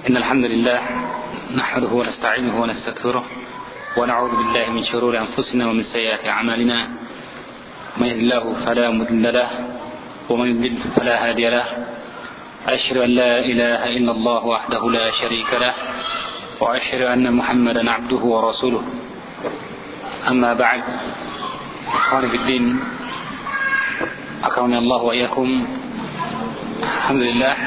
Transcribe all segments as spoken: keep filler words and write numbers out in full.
إن الحمد لله نحمده ونستعينه ونستغفره ونعوذ بالله من شرور أنفسنا ومن سيئات أعمالنا من يهد الله فلا مضل له ومن يضلل فلا هادي له أشهد أن لا إله إلا الله وحده لا شريك له وأشهد أن محمدا عبده ورسوله أما بعد إخواني في الدين أكرمني الله وإياكم. Alhamdulillah,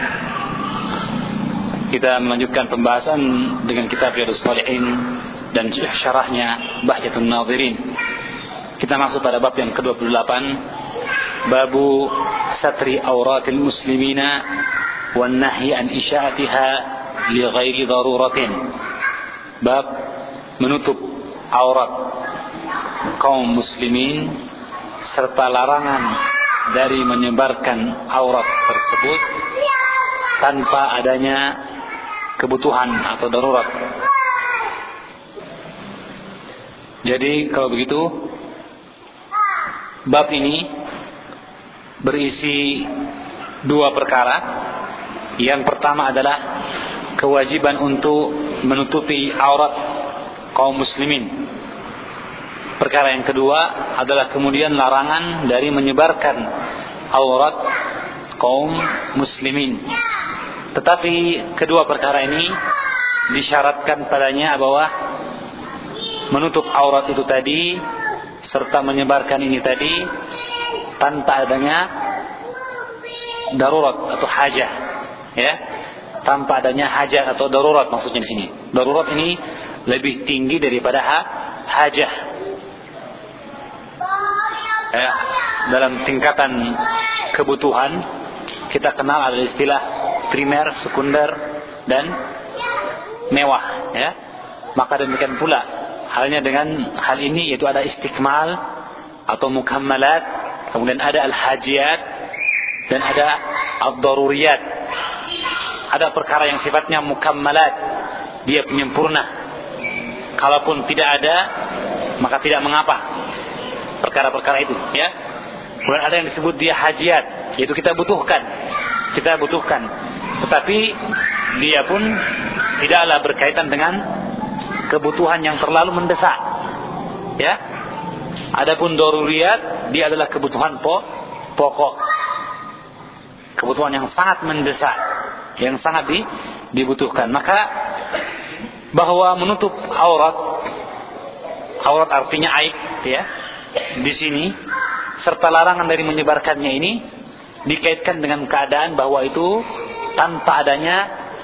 kita melanjutkan pembahasan dengan kitab Riyadhus Shalihin dan syarahnya Bahjatun Nadhirin. Kita masuk pada bab yang ke dua puluh delapan, babu satri auratil muslimina wan nahyi an isya'atiha li ghairi daruratin. Bab menutup aurat kaum muslimin serta larangan dari menyebarkan aurat tersebut tanpa adanya kebutuhan atau darurat. Jadi kalau begitu, bab ini berisi dua perkara. Yang pertama adalah kewajiban untuk menutupi aurat kaum muslimin. Perkara yang kedua adalah kemudian larangan dari menyebarkan aurat kaum muslimin. Tetapi kedua perkara ini disyaratkan padanya bahwa menutup aurat itu tadi serta menyebarkan ini tadi tanpa adanya darurat atau hajah, ya, tanpa adanya hajah atau darurat. Maksudnya di sini darurat ini lebih tinggi daripada ha, hajah. Ya, dalam tingkatan kebutuhan kita kenal ada istilah primer, sekunder, dan mewah, ya. Maka demikian pula halnya dengan hal ini, yaitu ada istikmal atau mukammalat, kemudian ada al-hajiyat, dan ada ad-daruriyat. Ada perkara yang sifatnya mukammalat, dia penyempurna. Kalaupun tidak ada, maka tidak mengapa perkara-perkara itu, ya. Kemudian ada yang disebut dia hajiyat, yaitu kita butuhkan, kita butuhkan, tetapi dia pun tidaklah berkaitan dengan kebutuhan yang terlalu mendesak, ya. Adapun daruriyat, dia adalah kebutuhan pokok, kebutuhan yang sangat mendesak, yang sangat di, dibutuhkan. Maka bahwa menutup aurat, aurat artinya aib, ya, di sini, serta larangan dari menyebarkannya ini dikaitkan dengan keadaan bahwa itu tanpa adanya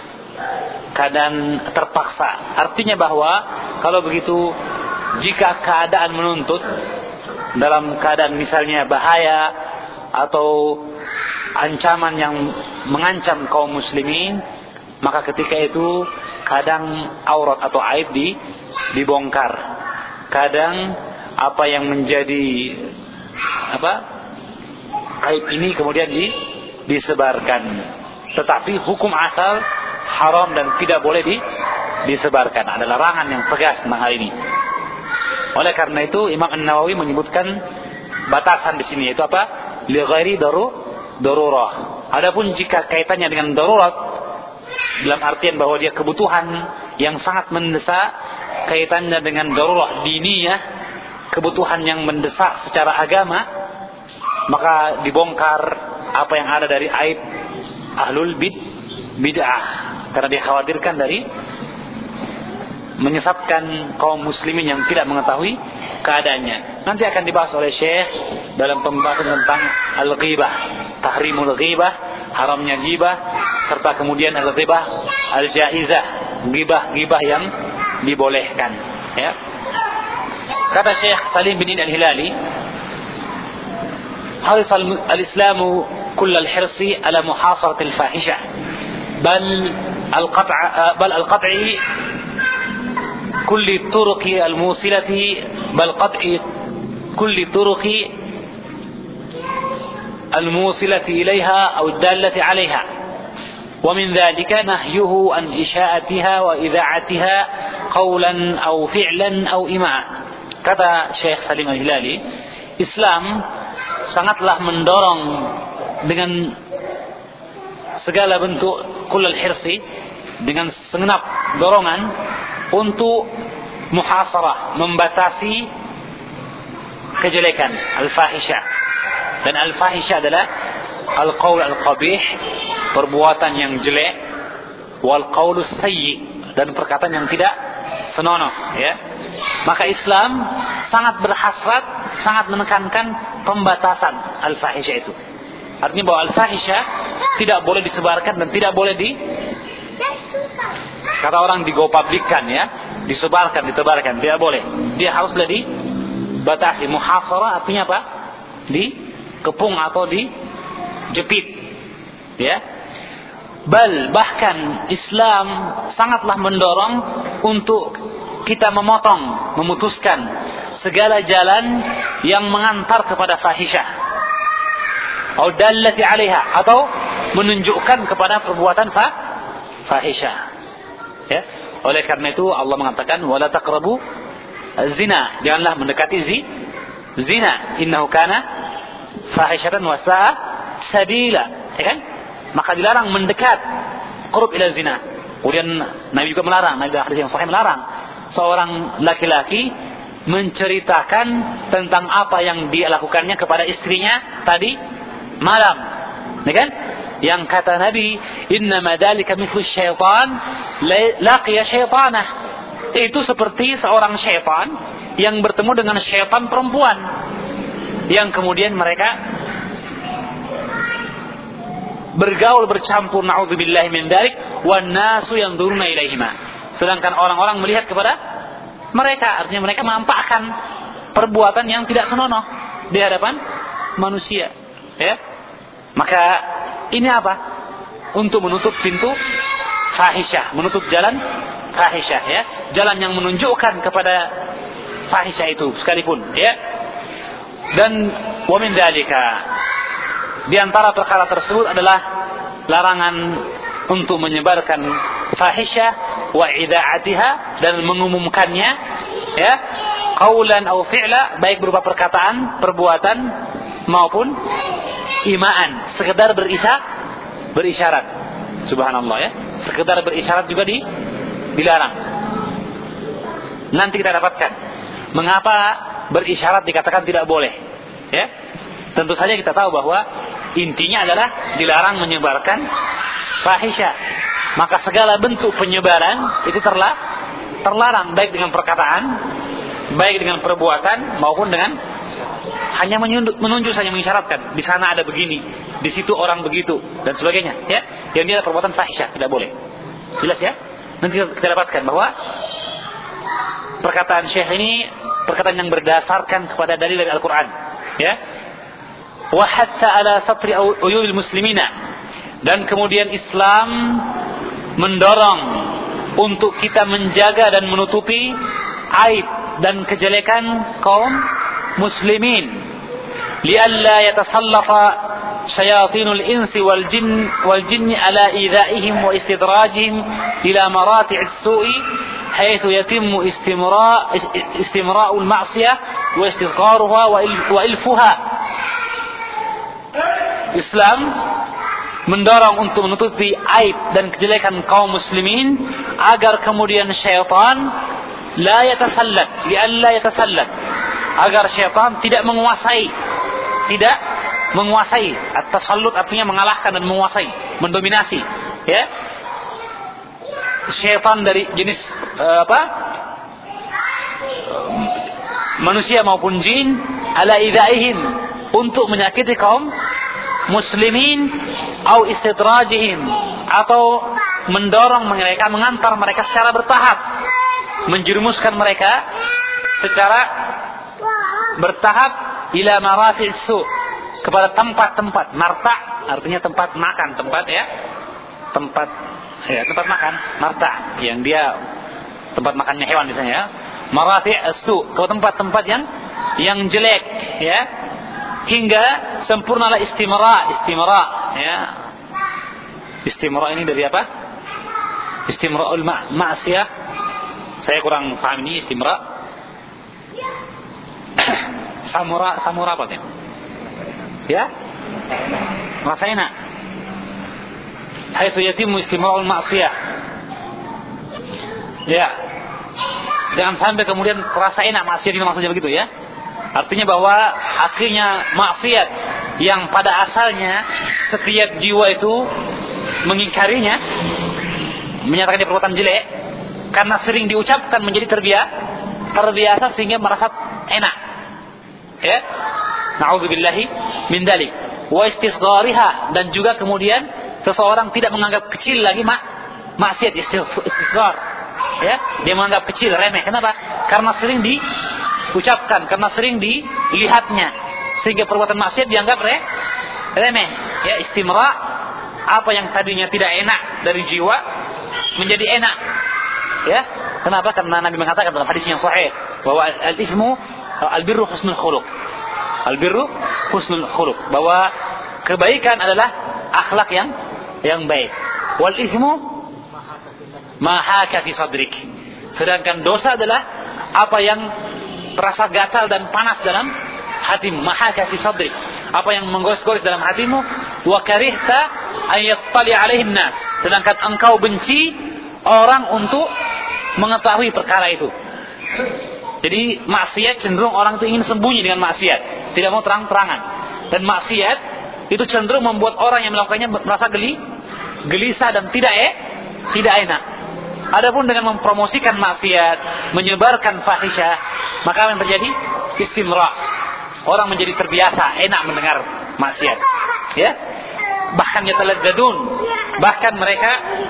keadaan terpaksa. Artinya bahwa kalau begitu, jika keadaan menuntut, dalam keadaan misalnya bahaya atau ancaman yang mengancam kaum muslimin, maka ketika itu kadang aurat atau aib di, dibongkar. Kadang apa yang menjadi apa aib ini kemudian di, disebarkan. Tetapi hukum asal haram dan tidak boleh di, disebarkan. Ada larangan yang tegas tentang hal ini. Oleh karena itu Imam An-Nawawi menyebutkan batasan di sini, yaitu apa? Li ghairi daru darurah. Adapun jika kaitannya dengan darurat, dalam artian bahwa dia kebutuhan yang sangat mendesak, kaitannya dengan darurat diniyah, kebutuhan yang mendesak secara agama, maka dibongkar apa yang ada dari aib ahlul bid bid'ah, karena dikhawatirkan dari menyesatkan kaum muslimin yang tidak mengetahui keadaannya. Nanti akan dibahas oleh Syekh dalam pembahasan tentang al-ghibah, tahrimul ghibah, haramnya ghibah, serta kemudian al-ghibah al-jaizah, ghibah-ghibah yang dibolehkan, ya. Kata Syekh Salim bin Al-Hilali, haris al-Islamu kull al-hirsi ala muhasarat al-fahisha bal al-qat'a bal al-qat'i kulli turuqi al-musilati bal qat'i kulli turuqi al-musilati ilayha aw ad-dallati 'alayha wa min dhalika nahyuhu an isha'atiha wa idha'atiha qawlan aw fi'lan aw ima'a. Kata Syekh Salim Al-Hilali, Islam sangatlah mendorong dengan segala bentuk kullal hirsi, dengan segenap dorongan untuk muhasarah, membatasi kejelekan, al-fahisyah. Dan al-fahisyah adalah al-qaul al-qabih, perbuatan yang jelek, wal qaulus sayyi, dan perkataan yang tidak senonoh, ya. Maka Islam sangat berhasrat, sangat menekankan pembatasan al-fahisyah itu. Artinya bahwa al-fahisyah tidak boleh disebarkan dan tidak boleh di kata orang digopublikkan, ya, disebarkan, ditebarkan, tidak boleh. Dia haruslah dibatasi. Muhasarah artinya apa? Dikepung atau dijepit, ya. Bal bahkan Islam sangatlah mendorong untuk kita memotong, memutuskan segala jalan yang mengantar kepada fahisyah, atau dallati 'alaiha, atau menunjukkan kepada perbuatan fa fahisyah. Ya, oleh karena itu Allah mengatakan wala taqrabu zina, janganlah mendekati zi, zina, innahu kana fahishatan wa sa'a sabila, ya kan? Maka dilarang mendekat qurub ila zina. Kemudian Nabi juga melarang, Nabi dalam hadis yang sahih melarang seorang laki-laki menceritakan tentang apa yang dia lakukannya kepada istrinya tadi malam, ya kan? Yang kata Nabi, innama dzalika mithlu syaitan laqiya syaitanah. Itu seperti seorang syaitan yang bertemu dengan syaitan perempuan, yang kemudian mereka bergaul, bercampur, na'udzubillahi min dzalik, wan nasu yanzuruna ilaihima. Sedangkan orang-orang melihat kepada mereka, artinya mereka menampakkan perbuatan yang tidak senonoh di hadapan manusia, ya. Maka ini apa? Untuk menutup pintu fahisyah, menutup jalan fahisyah, ya. Jalan yang menunjukkan kepada fahisyah itu sekalipun, ya. Dan wa min dzalika, di antara perkara tersebut adalah larangan untuk menyebarkan fahisyah wa idza'atiha, dan mengumumkannya, ya, qaulan aw fi'la, baik berupa perkataan, perbuatan maupun imaan, sekedar berisa berisyarat. Subhanallah, ya. Sekedar berisyarat juga di dilarang. Nanti kita dapatkan mengapa berisyarat dikatakan tidak boleh, ya. Tentu saja kita tahu bahwa intinya adalah dilarang menyebarkan fahisyah. Maka segala bentuk penyebaran itu terla, terlarang, baik dengan perkataan, baik dengan perbuatan, maupun dengan hanya menunjuk, menunjuk saja, mengisyaratkan di sana ada begini, di situ orang begitu, dan sebagainya, ya. Yang dia ada perbuatan fahisyah, tidak boleh. Jelas, ya? Nanti kita dapatkan bahwa perkataan Syekh ini perkataan yang berdasarkan kepada dalil dari Al-Quran, ya. Wa hatta ala satri uyubil muslimina, dan kemudian Islam mendorong untuk kita menjaga dan menutupi aib dan kejelekan kaum muslimin, lialla yatasallafa syayatinul insi wal jin wal jinni ala idzaihim wa istidrajihim ila marati'is su'i haitsu yatimmu istimra istimra'ul ma'siyah wa istisgharuha wa ilfuha. Islam mendorong untuk menutupi aib dan kejelekan kaum muslimin agar kemudian syaitan la yatasallat, lialla yatasallat, agar syaitan tidak menguasai, tidak menguasai. At-tasallut artinya mengalahkan dan menguasai, mendominasi, ya. Syaitan dari jenis uh, apa? Manusia maupun jin, ala idzaihim, untuk menyakiti kaum muslimin, au istidrajihim, atau mendorong mereka, mengantar mereka secara bertahap, menjerumuskan mereka secara bertahap ila marafi'is su', kepada tempat-tempat. Marta artinya tempat makan, tempat, ya, tempat, ya, tempat makan. Marta yang dia tempat makannya hewan misalnya, ya. Marafi'is su', ke tempat-tempat yang yang jelek, ya, hingga sempurnalah istimra, istimra, ya. Istimra ini dari apa? Istimra'ul ma- ma'siyah. Saya kurang paham ini istimra. samura, samura apa ya? Ya? Rasaina. Haitsu yatimmu istimra'ul ma'siyah Ya. Jangan sampai kemudian terasa enak maksiat itu, maksudnya begitu ya. Artinya bahwa akhirnya maksiat yang pada asalnya setiap jiwa itu mengingkarinya, menyatakan dia perbuatan jelek, karena sering diucapkan menjadi terbiasa, terbiasa sehingga merasa enak. Ya. Na'udzubillahi min dzalik. Wa istisghariha, dan juga kemudian seseorang tidak menganggap kecil lagi mak maksiat istisghar. Ya, dia menganggap kecil, remeh. Kenapa? Karena sering diucapkan, karena sering dilihatnya, sehingga perbuatan maksiat dianggap re, remeh. Ya, istimra, apa yang tadinya tidak enak dari jiwa menjadi enak. Ya, kenapa? Karena Nabi mengatakan dalam hadis yang sahih bahwa al-ithmu al-birru husnul khuluq. Al-birru husnul khuluq, bahwa kebaikan adalah akhlak yang yang baik. Wal ithmu ma haka fi sadrik. Sedangkan dosa adalah apa yang terasa gatal dan panas dalam hatimu. Ma haka fi sadrik, apa yang menggores-gores dalam hatimu. Wa karihta an yattali alaihi nas, sedangkan engkau benci orang untuk mengetahui perkara itu. Jadi maksiat cenderung orang itu ingin sembunyi dengan maksiat, tidak mau terang-terangan. Dan maksiat itu cenderung membuat orang yang melakukannya merasa geli, gelisah dan tidak eh, tidak enak. Adapun dengan mempromosikan maksiat, menyebarkan fahisyah, maka apa yang terjadi? Istimra. Orang menjadi terbiasa, enak mendengar maksiat. Ya. Bahkan yataladdadun, bahkan mereka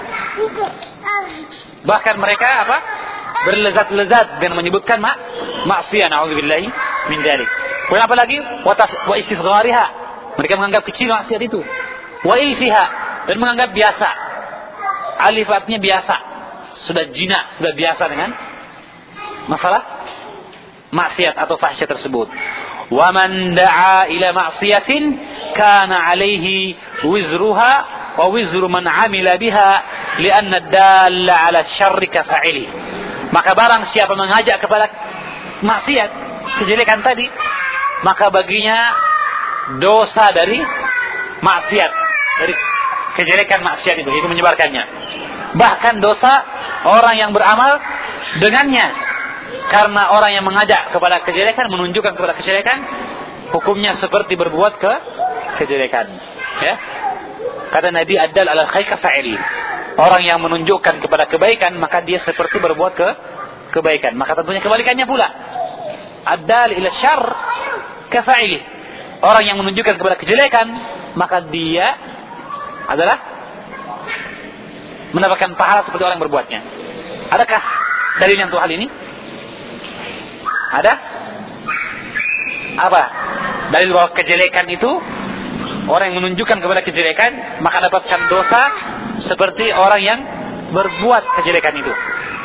bahkan mereka apa? Berlezat-lezat dengan menyebutkan mak maksiat. Na'udzubillahi min dzalik. Kenapa lagi? Wa istisghariha. Mereka menganggap kecil maksiat itu. Wa ilfiha, dan menganggap biasa. Alif artinya biasa. Sudah jinak, sudah biasa dengan masalah maksiat atau fahsyah tersebut. Wa man da'a ila maksiatin kana 'alaihi wizruha wa wizru man 'amila biha li'anna ad-dalla 'ala syarri ka fa'ili. Maka barang siapa mengajak kepada maksiat, kejelekan tadi, maka baginya dosa dari maksiat, dari kejelekan maksiat itu, itu menyebarkannya. Bahkan dosa orang yang beramal dengannya. Karena orang yang mengajak kepada kejelekan, menunjukkan kepada kejelekan, hukumnya seperti berbuat ke kejelekan. Ya. Kata Nabi, ad-dal ala khair ka fa'ili. Orang yang menunjukkan kepada kebaikan, maka dia seperti berbuat ke kebaikan. Maka tentunya kebalikannya pula. Ad-dal ila syarr ka fa'ili. Orang yang menunjukkan kepada kejelekan, maka dia adalah mendapatkan pahala seperti orang yang berbuatnya. Adakah dalil yang untuk hal ini? Ada? Apa? Dalil bahwa kejelekan itu, orang yang menunjukkan kepada kejelekan, maka dapatkan dosa seperti orang yang berbuat kejelekan itu.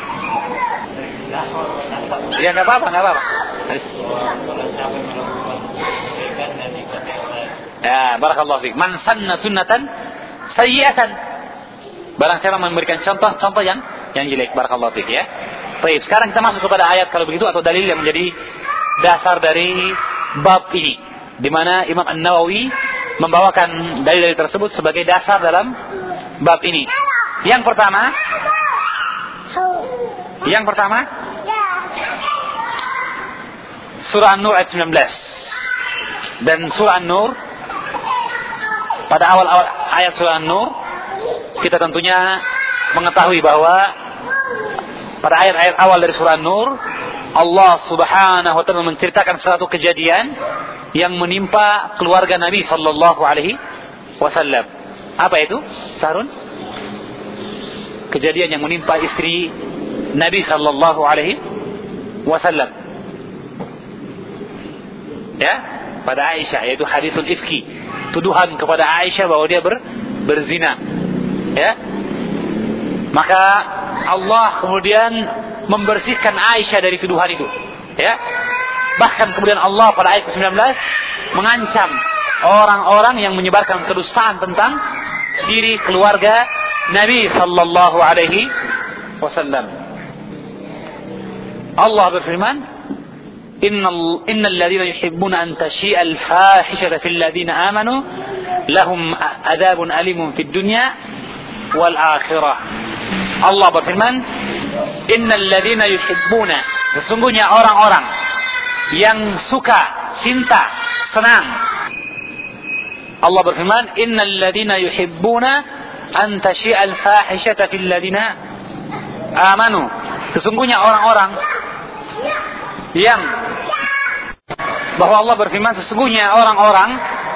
Ya, nggak apa-apa, nggak apa-apa. Ya, barakallahu fiik. Man sanna sunnatan sayyi'atan. Barang siapa memberikan contoh-contoh yang yang jelek, barakallahu fiik ya. Baik, sekarang kita masuk kepada ayat kalau begitu atau dalil yang menjadi dasar dari bab ini, di mana Imam An-Nawawi membawakan dalil-dalil tersebut sebagai dasar dalam bab ini. Yang pertama, yang pertama, surah An-Nur ayat sembilan belas. Dan surah An-Nur, pada awal-awal ayat surah An-Nur, kita tentunya mengetahui bahwa pada ayat-ayat awal dari surah An-Nur, Allah Subhanahu wa taala menceritakan suatu kejadian yang menimpa keluarga Nabi sallallahu alaihi wasallam. Apa itu? Sarun? Kejadian yang menimpa istri Nabi sallallahu alaihi wasallam. Ya, pada Aisyah, yaitu haditsul ifki, tuduhan kepada Aisyah bahwa dia ber, berzina. Ya. Maka Allah kemudian membersihkan Aisyah dari tuduhan itu. Ya. Bahkan kemudian Allah pada ayat sembilan belas mengancam orang-orang yang menyebarkan kedustaan tentang diri keluarga Nabi sallallahu alaihi wasallam. Allah berfirman, Innal innal ladzina yuhibbuna an tashi'a al-fahishata fil ladzina amanu lahum adzabun alimun fid dunya wal akhirah. Allah berfirman, Innal ladzina yuhibbuna, sesungguhnya orang-orang yang suka, cinta, senang. Allah berfirman, innal ladzina yuhibbuna an tashi'al fahishata fil ladzina amanu. Sesungguhnya orang-orang yang, bahwa Allah berfirman sesungguhnya orang-orang,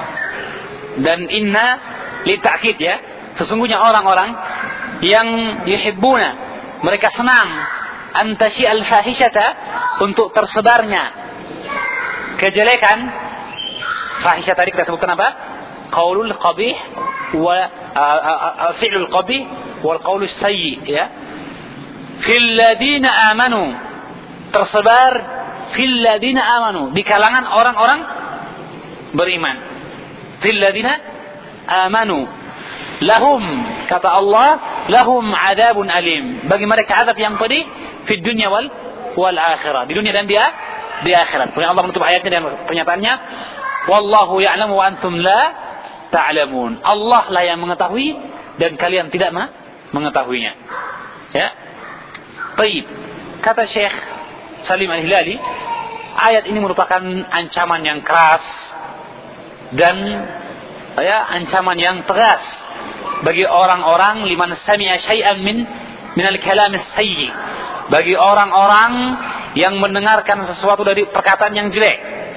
dan inna li ta'kid ya, sesungguhnya orang-orang yang yuhibbuna, mereka senang, an tashi'al fahishata, untuk tersebarnya kejelekan. Fahisyah tadi kita sebutkan apa? Qaulul qabih wa fi'lul qabih wal qaulus sayyi ya. Fil ladina amanu, tersebar fil ladina amanu, di kalangan orang-orang beriman. Fil ladina amanu lahum, kata Allah, lahum adabun alim, bagi mereka azab yang pedih di dunia wal wal akhirah, di dunia dan dia di akhirat. Kemudian Allah menutup ayatnya dengan pernyataannya, wallahu ya'lamu wa antum la ta'lamun. Allah lah yang mengetahui dan kalian tidak mengetahuinya. Ya. Baik. Kata Syekh Salim Al-Hilali, ayat ini merupakan ancaman yang keras dan ya, ancaman yang tegas bagi orang-orang liman sami'a syai'an min min al-kalam as-sayyi, bagi orang-orang yang mendengarkan sesuatu dari perkataan yang jelek.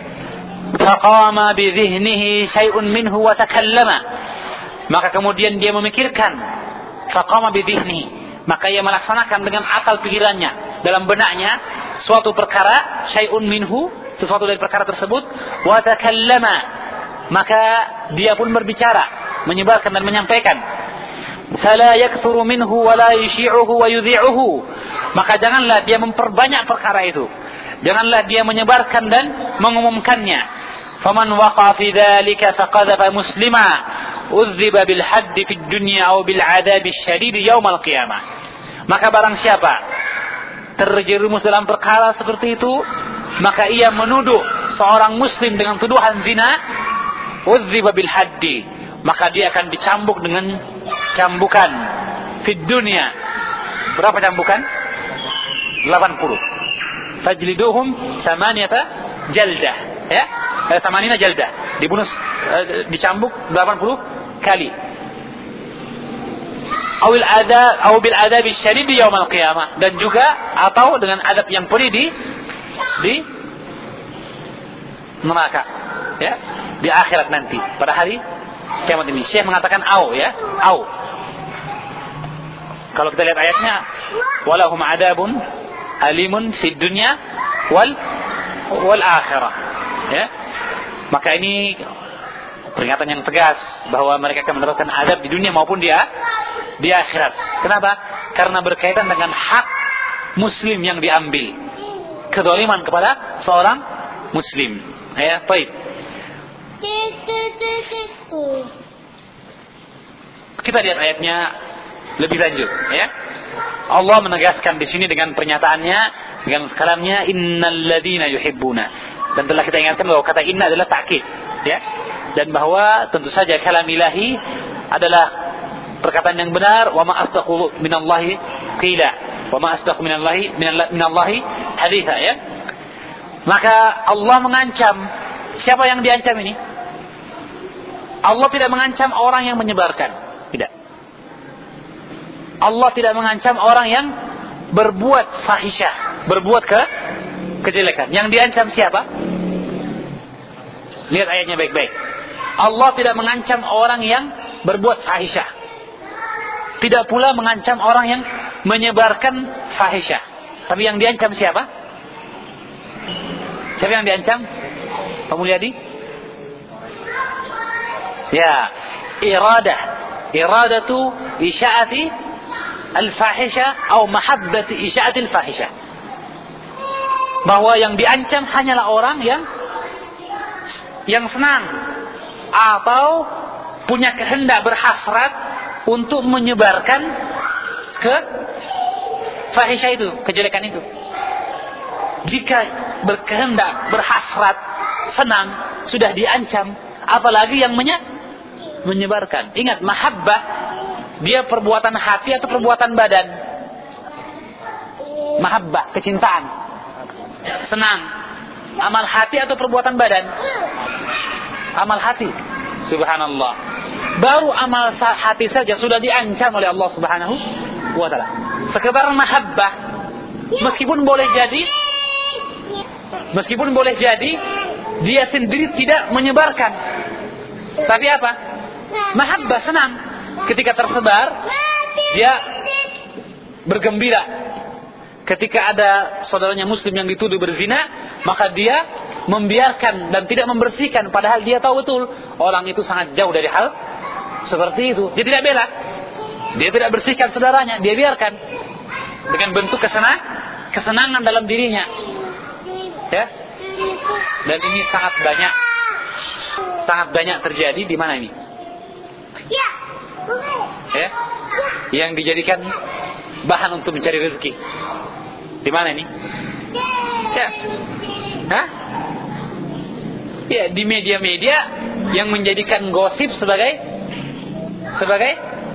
Faqama bi dhihnihi syai'un minhu wa takallama, maka kemudian dia memikirkan. Faqama bi dhihnihi, maka ia melaksanakan dengan akal pikirannya, dalam benaknya suatu perkara, syai'un minhu, sesuatu dari perkara tersebut, wa takallama, maka dia pun berbicara, menyebarkan dan menyampaikan. Fala yakthuru minhu wa la yushi'uhu wa yudhi'uhu, maka janganlah dia memperbanyak perkara itu, janganlah dia menyebarkan dan mengumumkannya. Faman waqa fi dzalika faqadha muslima udziba bil hadd fid dunya aw bil adzab syadid yaumil qiyamah, maka barang siapa terjerumus dalam perkara seperti itu, maka ia menuduh seorang muslim dengan tuduhan zina, udziba bil hadd, maka dia akan dicambuk dengan cambukan fid dunya. Berapa cambukan? delapan puluh. Fajliduhum samaniyata jaldah ya, eh, samanina jaldah, dibunuh eh, dicambuk delapan puluh kali. Awil adab aw bil adab syadid yaumil qiyamah, dan juga atau dengan adab yang pedih di di neraka ya, di akhirat nanti pada hari kiamat ini. Syekh mengatakan au ya, au. Kalau kita lihat ayatnya, walahum adabun alimun fid dunya wal wal akhirah ya, maka ini peringatan yang tegas bahwa mereka akan mendapatkan adab di dunia maupun dia di akhirat. Kenapa? Karena berkaitan dengan hak muslim yang diambil, kezaliman kepada seorang muslim ya. Baik, kita lihat ayatnya lebih lanjut ya. Allah menegaskan di sini dengan pernyataannya, dengan kalamnya, innal ladzina yuhibbuna, dan telah kita ingatkan bahwa kata inna adalah ta'kid ya, dan bahwa tentu saja kalam ilahi adalah perkataan yang benar. Wa ma asdaqu minallahi qila, wa ma asdaqu minallahi minallahi haditha ya. Maka Allah mengancam, siapa yang diancam ini? Allah tidak mengancam orang yang menyebarkan, tidak. Allah tidak mengancam orang yang berbuat fahisyah, berbuat ke kejelekan. Yang diancam siapa? Lihat ayatnya baik-baik. Allah tidak mengancam orang yang berbuat fahisyah, tidak pula mengancam orang yang menyebarkan fahisyah. Tapi yang diancam siapa? Siapa yang diancam? Pak Mulyadi? Ya, iradah. Iradatu isya'ati al-fahisha atau mahabbati isya'atil fahisha, bahwa yang diancam hanyalah orang yang yang senang atau punya kehendak berhasrat untuk menyebarkan ke fahisha itu, kejelekan itu. Jika berkehendak berhasrat senang sudah diancam, apalagi yang menye- menyebarkan. Ingat, mahabbah dia perbuatan hati atau perbuatan badan? Mahabbah, kecintaan. Senang. Amal hati atau perbuatan badan? Amal hati. Subhanallah. Baru amal hati saja sudah diancam oleh Allah Subhanahu wa taala. Sekedar mahabbah, meskipun boleh jadi meskipun boleh jadi dia sendiri tidak menyebarkan. Tapi apa? Mahabbah, senang. Ketika tersebar, dia bergembira. Ketika ada saudaranya muslim yang dituduh berzina, maka dia membiarkan dan tidak membersihkan, padahal dia tahu betul orang itu sangat jauh dari hal seperti itu. Dia tidak bela, dia tidak bersihkan saudaranya, dia biarkan dengan bentuk kesenang, kesenangan dalam dirinya. Ya. Dan ini sangat banyak, sangat banyak terjadi di mana ini? Ya. Yang dijadikan bahan untuk mencari rezeki. Di mana ini? Ya. Hah? Ya, di media-media yang menjadikan gosip sebagai sebagai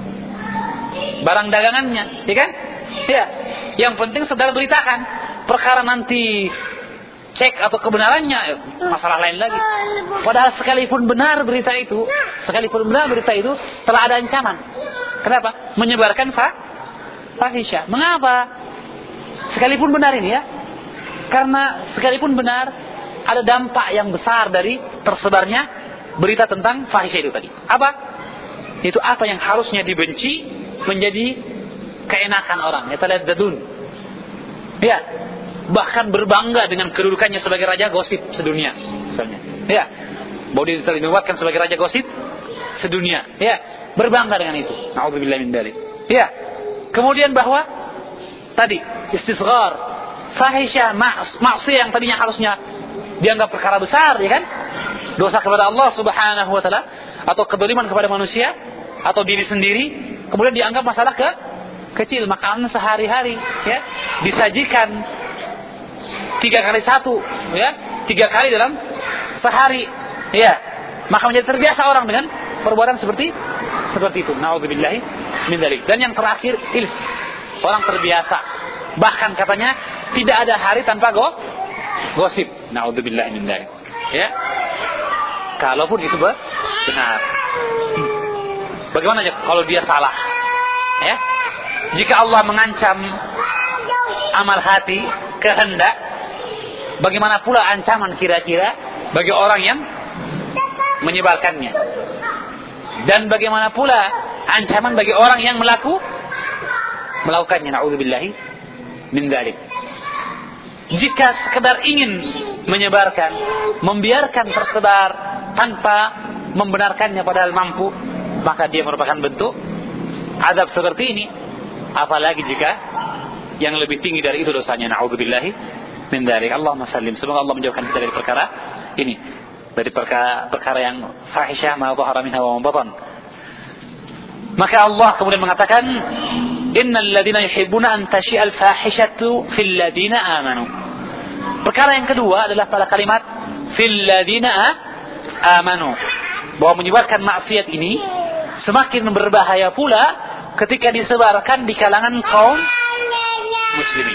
barang dagangannya, ya kan? Ya. Yang penting saudara beritakan. Perkara nanti cek atau kebenarannya masalah lain lagi. Padahal sekalipun benar berita itu, sekalipun benar berita itu telah ada ancaman. Kenapa? Menyebarkan fa fahisha. Mengapa? Sekalipun benar ini ya, karena sekalipun benar ada dampak yang besar dari tersebarnya berita tentang fahisha itu tadi. Apa? Itu apa yang harusnya dibenci menjadi keenakan orang. Ya, taladdadun. Ya, bahkan berbangga dengan kedudukannya sebagai raja gosip sedunia, misalnya. Ya, bahwa dia dinobatkan sebagai raja gosip sedunia. Ya, berbangga dengan itu. Na'udzubillah min dzalik. Ya. Kemudian bahwa tadi istisghar, fahisha, maksiat yang tadinya harusnya dianggap perkara besar, ya kan? Dosa kepada Allah Subhanahu wa taala atau kedzaliman kepada manusia atau diri sendiri, kemudian dianggap masalah ke kecil, makanan sehari-hari, ya, disajikan tiga kali satu, ya, tiga kali dalam sehari, ya, maka menjadi terbiasa orang dengan perbuatan seperti seperti itu. Na'udzubillahi min dzalik. Dan yang terakhir, ilf. Orang terbiasa. Bahkan katanya tidak ada hari tanpa go gosip. Na'udzubillahi min dzalik. Ya. Kalaupun itu benar. Bagaimana kalau dia salah? Ya. Jika Allah mengancam amal hati, kehendak, bagaimana pula ancaman kira-kira bagi orang yang menyebarkannya? Dan bagaimana pula ancaman bagi orang yang melaku melakukannya? Na'udzubillahi min dzalik. Jika sekedar ingin menyebarkan, membiarkan tersebar tanpa membenarkannya padahal mampu, maka dia merupakan bentuk azab seperti ini. Apalagi jika yang lebih tinggi dari itu dosanya. Na'udzubillahi min dzalik. Allahumma sallim. Semoga Allah menjauhkan kita dari perkara ini, dari perkara, perkara yang fahisyah ma dhahara minha wa ma batan. Maka Allah kemudian mengatakan, innal ladzina yuhibbuna an tashi'al fahishatu fil ladzina amanu. Perkara yang kedua adalah pada kalimat fil ladzina amanu, bahwa menyebarkan maksiat ini semakin berbahaya pula ketika disebarkan di kalangan kaum muslimin.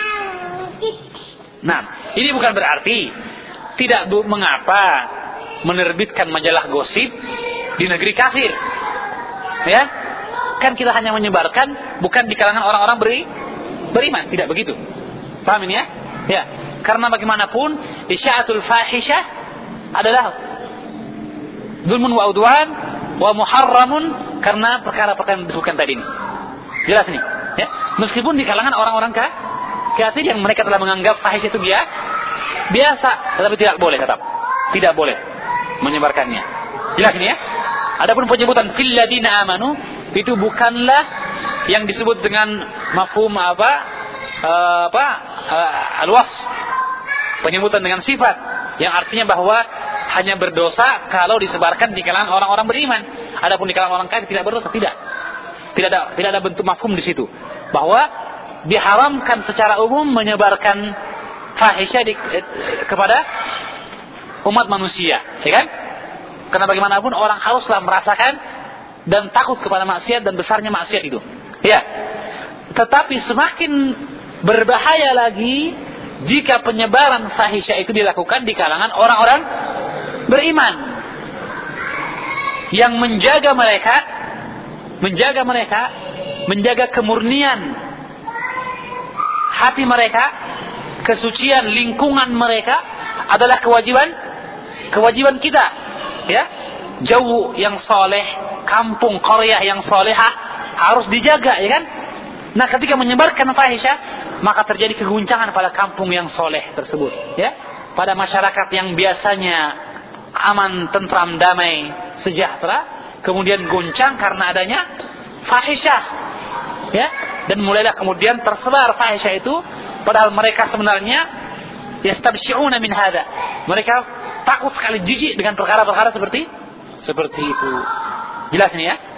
Nah, ini bukan berarti tidak mengapa menerbitkan majalah gosip di negeri kafir. Ya, kan kita hanya menyebarkan bukan di kalangan orang-orang beri, beriman, tidak begitu. Paham ini ya? Ya, karena bagaimanapun isya'atul fahisyah adalah zulmun wa udwan wa muharramun, karena perkara-perkara yang disebutkan tadi ini. Jelas nih, ya. Meskipun di kalangan orang-orang kafir yang mereka telah menganggap fahisyah itu biasa, biasa, tetapi tidak boleh tetap. Tidak boleh menyebarkannya. Jelas ini ya? Adapun penyebutan fil ladina amanu itu bukanlah yang disebut dengan mafhum apa? Uh, apa? Uh, alwas. Penyebutan dengan sifat yang artinya bahwa hanya berdosa kalau disebarkan di kalangan orang-orang beriman. Adapun di kalangan orang kafir tidak berdosa, tidak. Tidak ada tidak ada bentuk mafhum di situ bahwa diharamkan secara umum menyebarkan fahisyah di, eh, kepada umat manusia, ya kan? Karena bagaimanapun orang haruslah merasakan dan takut kepada maksiat dan besarnya maksiat itu. Ya. Tetapi semakin berbahaya lagi jika penyebaran fahisyah itu dilakukan di kalangan orang-orang beriman yang menjaga mereka, menjaga mereka, menjaga kemurnian hati mereka, kesucian lingkungan mereka adalah kewajiban kewajiban kita, ya. Jauh yang soleh, kampung qaryah yang solehah harus dijaga, ya kan? Nah, ketika menyebarkan fahisyah, maka terjadi keguncangan pada kampung yang soleh tersebut, ya. Pada masyarakat yang biasanya aman, tentram, damai, sejahtera, kemudian goncang karena adanya fahisyah, ya. Dan mulailah kemudian tersebar fahisyah itu, padahal mereka sebenarnya yastabsyi'una min hada. Mereka takut sekali, jijik dengan perkara-perkara seperti seperti itu. Jelas ini, ya.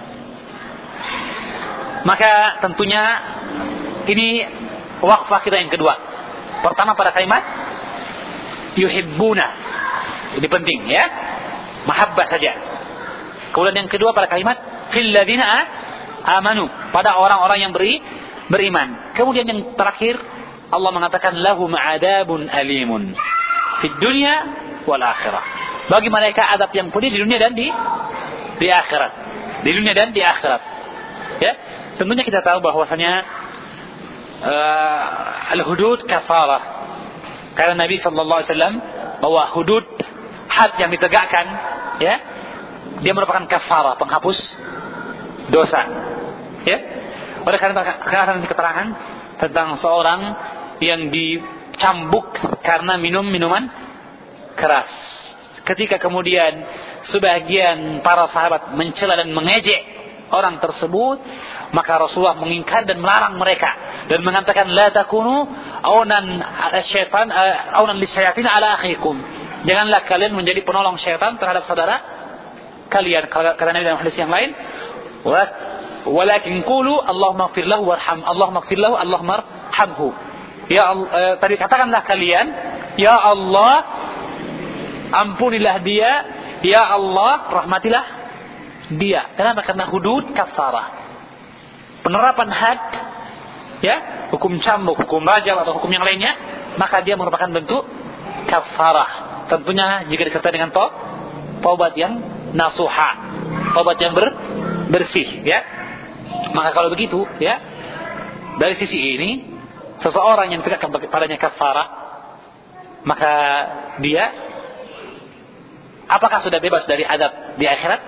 Maka tentunya ini waqfah kita yang kedua. Pertama pada kalimat yuhibbuna. Ini penting, ya. Mahabbah saja. Kemudian yang kedua pada kalimat fil ladzina amanu, pada orang-orang yang beri, beriman. Kemudian yang terakhir Allah mengatakan lahum adabun alimun fid dunya wal akhirah. Bagi mereka adab yang pedih di dunia dan di di akhirat. Di dunia dan di akhirat. Ya, tentunya kita tahu bahwasanya uh, al-hudud kafarah. Karena Nabi sallallahu alaihi wasallam bahwa hudud, had yang ditegakkan, ya, dia merupakan kafarah, penghapus dosa. Ya. Oleh karena karena keterangan tentang seorang yang dicambuk karena minum minuman keras. Ketika kemudian sebagian para sahabat mencela dan mengejek orang tersebut, maka Rasulullah mengingkar dan melarang mereka dan mengatakan la takunu aunan syaitan aunan lisyayatin ala akhikum. Janganlah kalian menjadi penolong syaitan terhadap saudara kalian. Karena dalam hadis yang lain, walakin qulu Allahumma ighfir lahu warham, Allahumma ighfir lahu, Allahumma arhamhu. Ya Allah, eh, tadi katakanlah kalian, ya Allah ampunilah dia, ya Allah rahmatilah dia. Kenapa? Karena hudud kafarah. Penerapan had, ya, hukum cambuk, hukum rajam atau hukum yang lainnya, maka dia merupakan bentuk kafarah. Tentunya jika disertai dengan to, taubat yang nasuha, taubat yang ber, bersih, ya. Maka kalau begitu, ya, dari sisi ini seseorang yang tegakkan padanya kafarah, maka dia apakah sudah bebas dari adab di akhirat?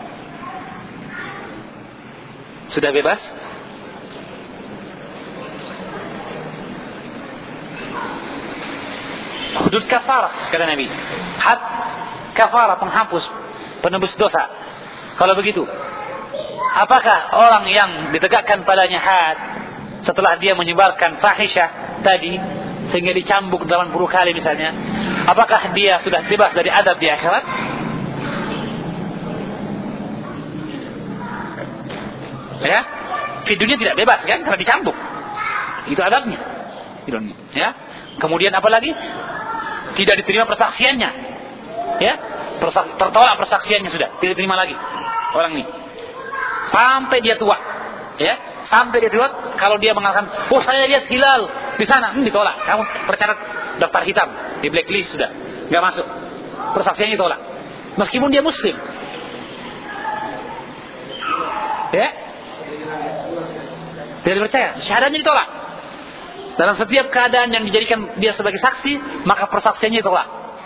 Sudah bebas? Hudud kafarah, kata Nabi. Had kafarah, penghapus, penebus dosa. Kalau begitu, apakah orang yang ditegakkan padanya had setelah dia menyebarkan fahisyah tadi sehingga dicambuk delapan puluh kali misalnya, apakah dia sudah bebas dari adab di akhirat? Ya, di dunia tidak bebas kan, karena dicambuk. Itu adabnya. Ya. Kemudian apa lagi? Tidak diterima persaksiannya. Ya, Persak- tertolak persaksiannya sudah, tidak diterima lagi orang ini. Sampai dia tua. Ya, sampai dia tua, kalau dia mengatakan, "Oh, saya lihat hilal di sana," hmm, ditolak. Kamu tercatat daftar hitam, di blacklist sudah, enggak masuk. Persaksiannya ditolak. Meskipun dia muslim. Ya. Tidak dipercaya, syahadatnya ditolak. Dalam setiap keadaan yang dijadikan dia sebagai saksi, maka persaksiannya ditolak.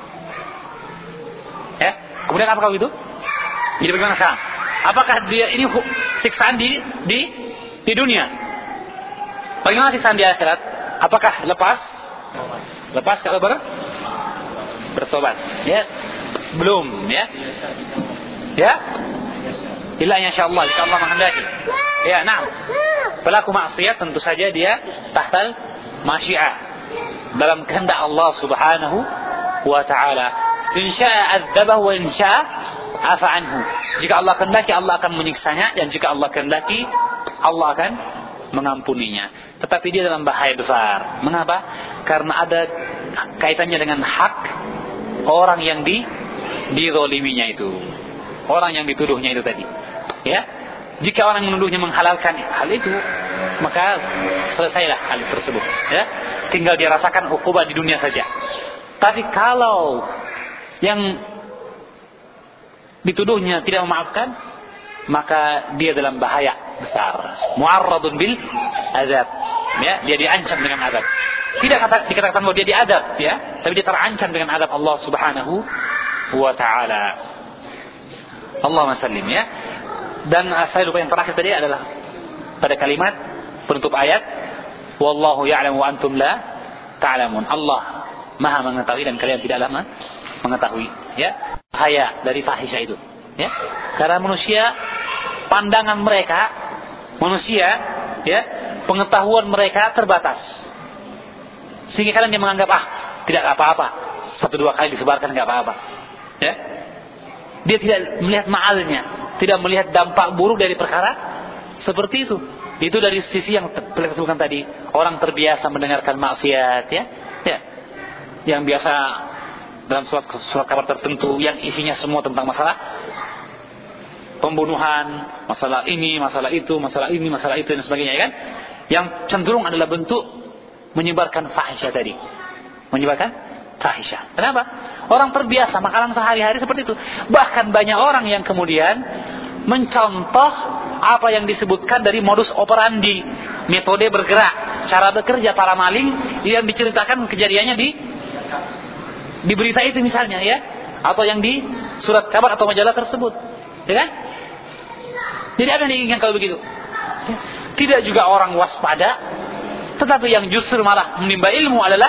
Ya, kemudian apa kalau itu? Jadi bagaimana sekarang? Apakah dia ini siksaan di di di dunia? Bagaimana siksaan di akhirat? Apakah lepas? Lepas kalau ber bertobat? Ya, belum, ya. Ya? Illa insyaallah, jika Allah menghendaki. Ya, nah. Pelaku maksiat tentu saja dia tahtal masyiah dalam kehendak Allah Subhanahu wa taala. Insya'a adzabahu wa insya'a afa anhu. Jika Allah kehendaki, Allah akan menyiksanya, dan jika Allah kehendaki, Allah akan mengampuninya. Tetapi dia dalam bahaya besar. Mengapa? Karena ada kaitannya dengan hak orang yang di dizaliminya itu. Orang yang dituduhnya itu tadi. Ya. Jika orang yang menuduhnya menghalalkan hal itu, maka selesailah hal tersebut, ya. Tinggal dia rasakan hukuman di dunia saja. Tapi kalau yang dituduhnya tidak memaafkan, maka dia dalam bahaya besar. Mu'arradun bil azab, ya, dia diancam dengan azab. Tidak kata, dikatakan bahwa dia diadab, ya, tapi dia terancam dengan azab Allah Subhanahu wa taala. Allahumma sallim, ya. Dan saya lupa yang terakhir tadi adalah pada kalimat penutup ayat, wallahu ya'lamu wa antum la ta'lamun. Allah Maha mengetahui dan kalian tidaklah mengetahui, ya. Bahaya dari fahisha itu, ya. Karena manusia, pandangan mereka manusia, ya, pengetahuan mereka terbatas. Sehingga kadang dia menganggap, ah, tidak apa-apa, satu dua kali disebarkan enggak apa-apa, ya. Dia tidak melihat ma'alnya, tidak melihat dampak buruk dari perkara seperti itu. Itu dari sisi yang telah disebutkan tadi, orang terbiasa mendengarkan maksiat, ya, ya, yang biasa dalam surat surat kabar tertentu yang isinya semua tentang masalah pembunuhan, masalah ini, masalah itu, masalah ini, masalah itu dan sebagainya, kan? Yang cenderung adalah bentuk menyebarkan fahisha tadi, menyebarkan fahisha. Kenapa? Orang terbiasa makanan sehari-hari seperti itu. Bahkan banyak orang yang kemudian mencontoh apa yang disebutkan dari modus operandi, metode bergerak, cara bekerja para maling yang diceritakan kejadiannya di di berita itu misalnya, ya, atau yang di surat kabar atau majalah tersebut, ya kan? Jadi apa yang diinginkan kalau begitu? Tidak juga orang waspada, tetapi yang justru malah menimba ilmu adalah,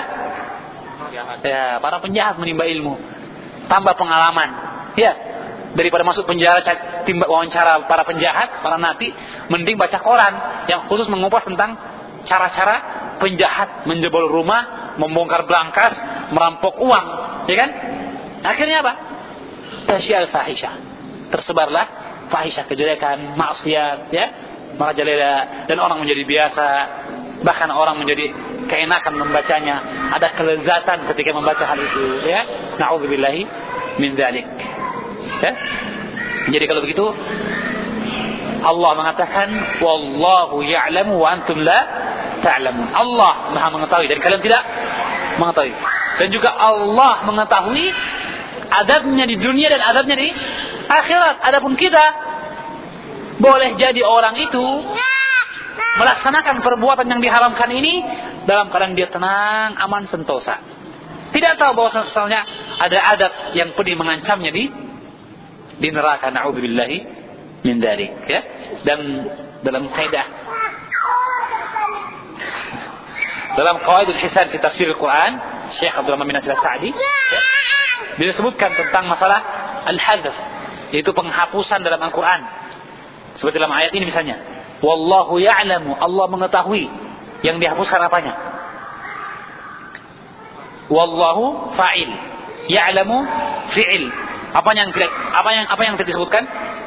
ya, para penjahat menimba ilmu, tambah pengalaman, ya. Daripada masuk penjara timba wawancara para penjahat, para napi, mending baca koran yang khusus mengupas tentang cara-cara penjahat menjebol rumah, membongkar brankas, merampok uang, ya kan? Akhirnya apa? Tasyal fahisha. Tersebarlah fahisha, kejelekan, maksiat, ya, merajalela, dan orang menjadi biasa, bahkan orang menjadi keenakan membacanya, ada kelezatan ketika membaca hal itu, ya. Na'udzubillahi min dzalik. Ya? Jadi kalau begitu Allah mengatakan wallahu ya'lamu wa antum la ta'lamun. Allah Maha mengetahui dan kalian tidak mengetahui. Dan juga Allah mengetahui adabnya di dunia dan adabnya di akhirat. Adapun kita boleh jadi orang itu melaksanakan perbuatan yang diharamkan ini dalam keadaan dia tenang, aman, sentosa. Tidak tahu bahwa misalnya ada adab yang pedih mengancamnya di di neraka, na'udzubillahi min dzalik, ya. Dan dalam kaidah dalam qawaidul hisan fi tafsir Al-Qur'an, Syekh Abdul Rahman bin Nasir As-Sa'di, ya, disebutkan tentang masalah al-hadzf, yaitu penghapusan dalam Al-Qur'an. Seperti dalam ayat ini misalnya, wallahu ya'lamu, Allah mengetahui, yang dihapuskan apanya? Wallahu fa'il, ya'lamu fi'il. Apa yang tidak apa yang apa yang tidak disebutkan?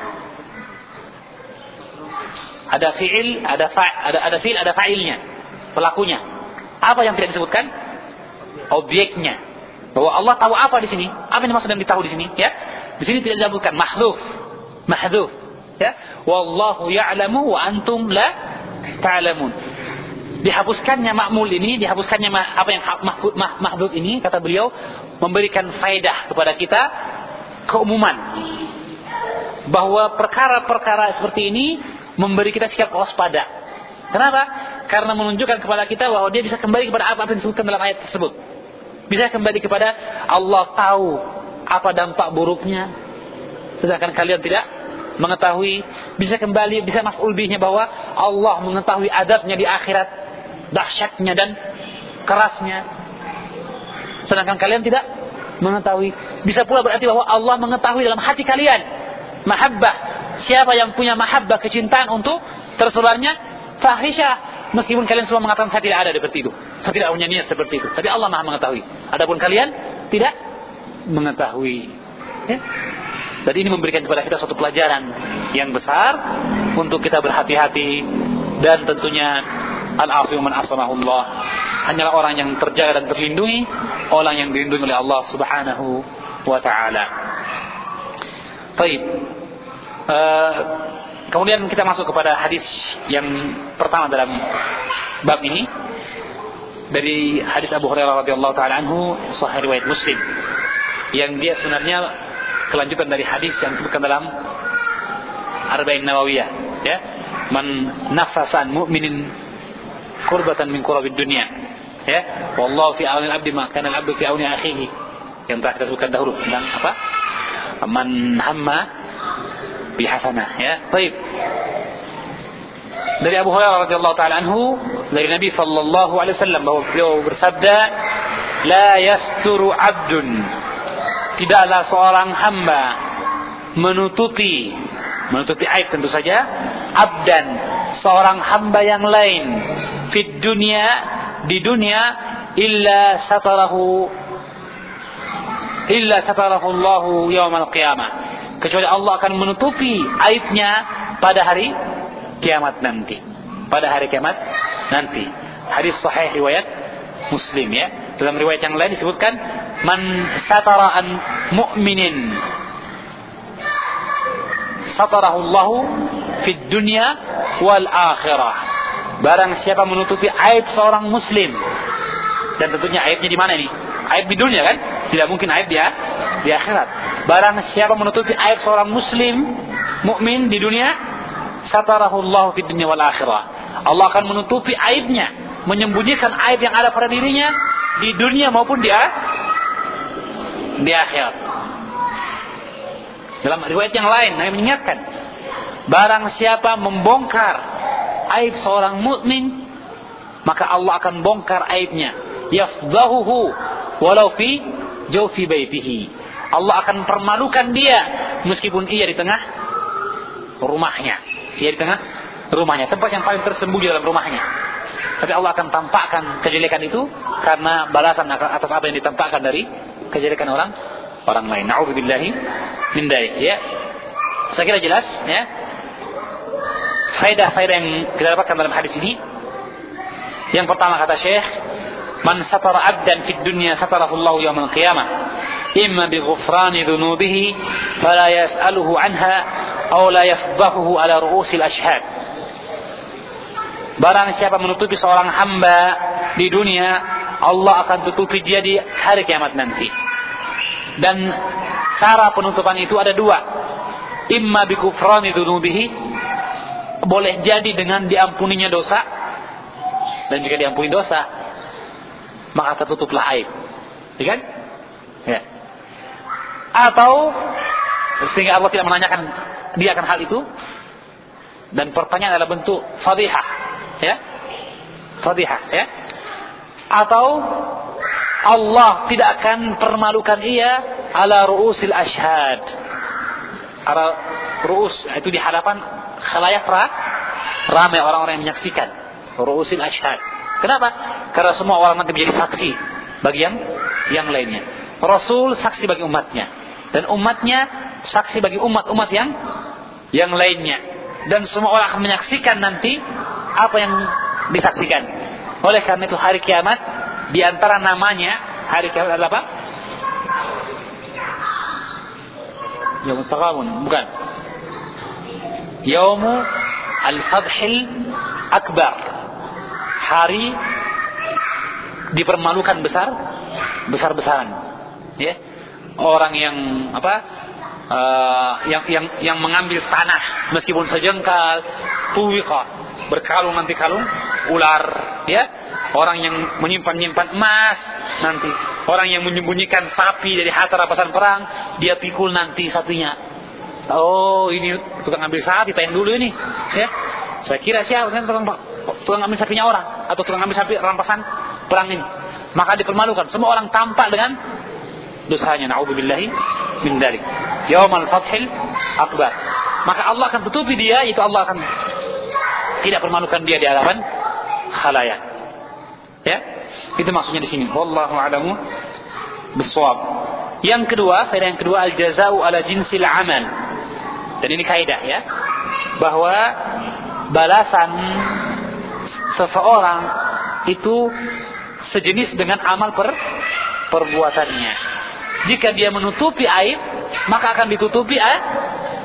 Ada fi'il, ada fa' ada ada fi'il, ada fa'ilnya, pelakunya. Apa yang tidak disebutkan? Objeknya. Bahwa Allah tahu apa di sini? Apa yang dimaksud yang ditahu di sini, ya? Di sini tidak disebutkan mahdhuf. Mahdhuf, ya. Wallahu ya'lamu wa antum la ta'lamun. Dihapuskannya ma'mul ini, dihapuskannya apa yang mahdhuf ini, kata beliau, memberikan faedah kepada kita, keumuman, bahwa perkara-perkara seperti ini memberi kita sikap waspada. Kenapa? Karena menunjukkan kepada kita bahwa dia bisa kembali kepada apa yang disebutkan dalam ayat tersebut. Bisa kembali kepada Allah tahu apa dampak buruknya, sedangkan kalian tidak mengetahui. Bisa kembali, bisa maf'ul bihnya bahwa Allah mengetahui adabnya di akhirat, dahsyatnya dan kerasnya, sedangkan kalian tidak mengetahui. Bisa pula berarti bahwa Allah mengetahui dalam hati kalian mahabbah. Siapa yang punya mahabbah, kecintaan untuk tersebarnya fahisha, meskipun kalian semua mengatakan saya tidak ada seperti itu, saya tidak punya niat seperti itu, tapi Allah Maha mengetahui. Adapun kalian tidak mengetahui, ya? Dan ini memberikan kepada kita suatu pelajaran yang besar untuk kita berhati-hati. Dan tentunya al-asimu man asamahullah, hanyalah orang yang terjaga dan terlindungi, orang yang dilindungi oleh Allah Subhanahu wa taala. Baik. Uh, kemudian kita masuk kepada hadis yang pertama dalam bab ini, dari hadis Abu Hurairah radhiyallahu taala anhu, sahih riwayat Muslim, yang dia sebenarnya kelanjutan dari hadis yang disebutkan dalam Arba'in Nawawiyah, ya. Man nafasan mu'minin qurbatan min qurabid dunya, ya. Wallahu fi auni al-'abdi ma kana al-'abdu fi auni akhihi. Yang telah kita sebutkan dahulu tentang apa? Man hamma bi hasanah, ya. Baik. Dari Abu Hurairah radhiyallahu taala anhu, dari Nabi sallallahu alaihi wasallam, bahwa beliau bersabda, la yasturu 'abdun, tidaklah seorang hamba menutupi menutupi aib, tentu saja, abdan, seorang hamba yang lain, fid dunia, di dunia, illa satarahu illa satarahu Allahu yaumal qiyamah, kecuali Allah akan menutupi aibnya pada hari kiamat nanti. Pada hari kiamat nanti. Hadis sahih riwayat Muslim, ya. Dalam riwayat yang lain disebutkan, man satara an mu'minin satarahu Allahu fid dunya wal akhirah. Barang siapa menutupi aib seorang muslim, dan tentunya aibnya di mana ini? Aib di dunia, kan? Tidak mungkin aib dia di akhirat. Barang siapa menutupi aib seorang muslim mukmin di dunia, satarahu Allahu fid dunya wal akhirah. Allah akan menutupi aibnya, menyembunyikan aib yang ada pada dirinya di dunia maupun di di akhirat. Dalam riwayat yang lain, Nabi mengingatkan, barang siapa membongkar aib seorang mukmin, maka Allah akan bongkar aibnya. Yafdahuhu walau fi jawfi baitihi. Allah akan permalukan dia meskipun ia di tengah rumahnya. Ia di tengah rumahnya, tempat yang paling tersembunyi dalam rumahnya. Tapi Allah akan tampakkan kejelekan itu karena balasan atas apa yang ditampakkan dari kejelekan orang orang lain. Na'udzubillahi min dzalik, ya. Saya kira jelas, ya. Faedah-faedah yang kita dapatkan dalam hadis ini. Yang pertama kata Syekh, man satara 'abdan fid dunya satarahu Allahu yaumal qiyamah, imma bi ghufrani dhunubihi fala yas'aluhu 'anha aw la yafdahuhu ala ru'usil ashhad. Barang siapa menutupi seorang hamba di dunia, Allah akan tutupi dia di hari kiamat nanti. Dan cara penutupan itu ada dua. Imma bi ghufrani dhunubihi, boleh jadi dengan diampuninya dosa, dan jika diampuni dosa maka tertutuplah aib, ya kan? Ya. Atau sehingga Allah tidak menanyakan dia akan hal itu, dan pertanyaan adalah bentuk fadhihah, ya, fadhihah, ya. Atau Allah tidak akan permalukan ia ala ru'usil ashhad, ala ru'us, itu di hadapan khalayak ramai orang-orang yang menyaksikan, ru'usil ashhad. Kenapa? Karena semua orang nanti menjadi saksi bagi yang yang lainnya. Rasul saksi bagi umatnya, dan umatnya saksi bagi umat-umat yang yang lainnya, dan semua orang akan menyaksikan nanti apa yang disaksikan. Oleh karena itu hari kiamat, di antara namanya hari kiamat adalah apa? Yaumut Taghabun, bukan. Yaumu al-Fadhil Akbar. Hari dipermalukan besar, besar-besaran. Ya. Orang yang apa? Uh, yang yang yang mengambil tanah meskipun sejengkal, tuwiqa, berkalung nanti kalung ular, ya. Orang yang menyimpan-nyimpan emas nanti, orang yang menyembunyikan sapi dari hasil rampasan perang, dia pikul nanti sapinya. Oh, ini tukang ambil sapi tayang dulu ini, ya. Saya kira siapa kan tukang tukang ambil sapinya orang, atau tukang ambil sapi rampasan perang ini. Maka dipermalukan, semua orang tampak dengan dosanya. Na'udzubillahi min dzalik. Yaumal Fathil Akbar. Maka Allah akan tutupi dia, itu Allah akan tidak permalukan dia di hadapan khalayak. Ya, itu maksudnya di sini. Wallahu a'lamu bissawab. Yang kedua, faedah yang kedua, al jazaa'u ala jinsil amal. Dan ini kaidah, ya, bahwa balasan seseorang itu sejenis dengan amal per, perbuatannya. Jika dia menutupi aib, maka akan ditutupi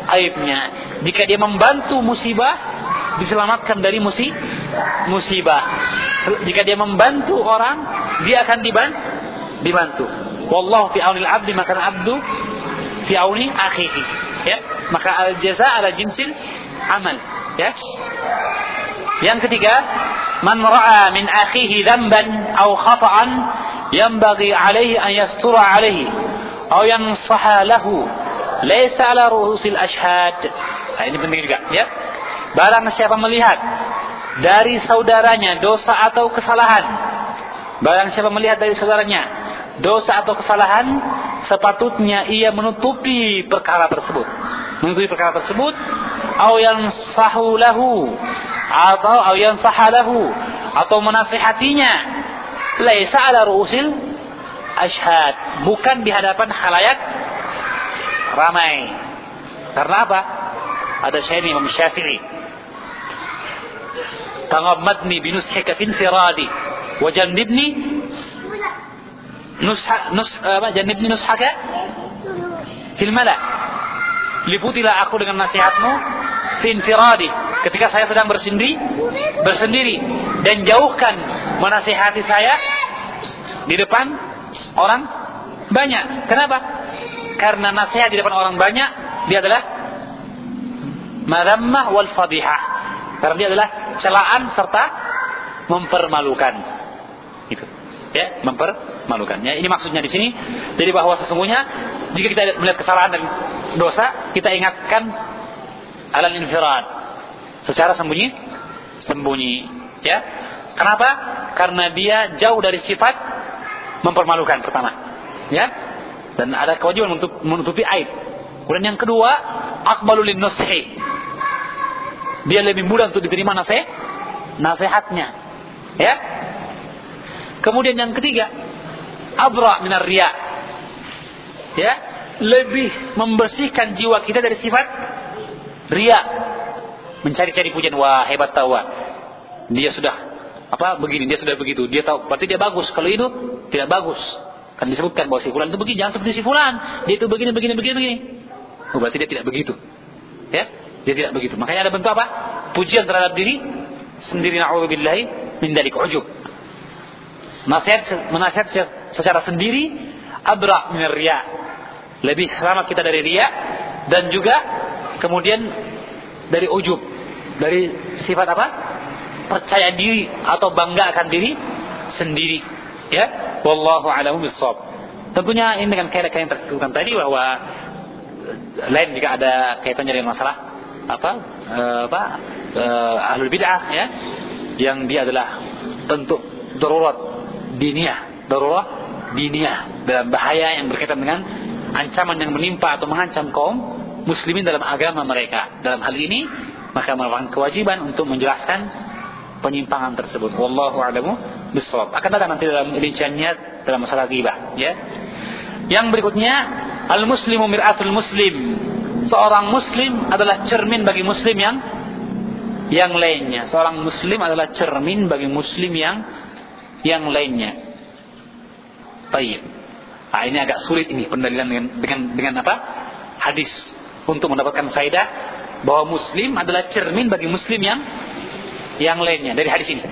aibnya. Jika dia membantu musibah, diselamatkan dari musi, musibah. Jika dia membantu orang, dia akan diban, dibantu. Wallahu fi aunil abdi maka abdu fi auni akhihi. Ya, maka al jaza ala jinsil amal. Ya. Yang ketiga, man ra'a min akhihi dhanban aw khata'an yanbaghi alayhi an yastura alayhi aw yansaha lahu laysa ala ru'usil ashhad. Nah, ini penting juga, ya. Barang siapa melihat dari saudaranya dosa atau kesalahan, barang siapa melihat dari saudaranya dosa atau kesalahan, sepatutnya ia menutupi perkara tersebut. Menutupi perkara tersebut, aw yansahu lahu, atau aw yansaha lahu, atau menasihatinya, laisa ala ru'usil ashhad, bukan di hadapan khalayak ramai. Karena apa? Ada syair Imam Syafi'i, taghammadni binushika fi infiradi wa jannibni nusha nus apa jannibni nushaka fil mala. Liputilah aku dengan nasihatmu fi infiradi, ketika saya sedang bersendiri bersendiri dan jauhkan menasihati saya di depan orang banyak. Kenapa? Karena nasihat di depan orang banyak dia adalah madammah wal fadihah. Karena dia adalah celaan serta mempermalukan. Itu. Ya, mempermalukan. Ya, ini maksudnya di sini. Jadi bahwa sesungguhnya jika kita melihat kesalahan dan dosa, kita ingatkan alal infirad, secara sembunyi, sembunyi. Ya. Kenapa? Karena dia jauh dari sifat mempermalukan pertama. Ya. Dan ada kewajiban untuk menutupi aib. Kemudian yang kedua, aqbalul linushi. Dia lebih mudah untuk diterima nasihat, nasihatnya. Ya. Kemudian yang ketiga, abra minar riya. Ya, lebih membersihkan jiwa kita dari sifat riya. Mencari-cari pujian, wah hebat tahu, wah. Dia sudah apa begini, dia sudah begitu, dia tahu, berarti dia bagus. Kalau itu tidak bagus. Kan disebutkan bahwa si fulan itu begini, jangan seperti si fulan. Dia itu begini begini begini begini. Oh, berarti dia tidak begitu. Ya, dia tidak begitu. Makanya ada bentuk apa? Pujian terhadap diri sendiri, na'udzubillahi min dzalik ujub. Nasihat menasihat secara sendiri abra min riya. Lebih selamat kita dari riya dan juga kemudian dari ujub, dari sifat apa? Percaya diri atau bangga akan diri sendiri. Ya, wallahu a'lamu bissawab. Tentunya ini dengan kaidah yang tersebutkan tadi bahwa lain jika ada kaitannya dengan masalah apa? E, apa? E, ahlul bid'ah, ya, yang dia adalah bentuk darurat diniyah, darurat diniyah, dalam bahaya yang berkaitan dengan ancaman yang menimpa atau mengancam kaum muslimin dalam agama mereka. Dalam hal ini maka merupakan kewajiban untuk menjelaskan penyimpangan tersebut. Wallahu a'lamu bissawab. Akan datang nanti dalam rinciannya dalam masalah ghibah, ya. Yang berikutnya, al-muslimu mir'atul muslim. Seorang muslim adalah cermin bagi muslim yang yang lainnya. Seorang muslim adalah cermin bagi muslim yang yang lainnya. Baik. Nah, ini agak sulit ini pendalilan dengan dengan dengan apa? Hadis untuk mendapatkan faedah bahwa muslim adalah cermin bagi muslim yang yang lainnya dari hadis ini.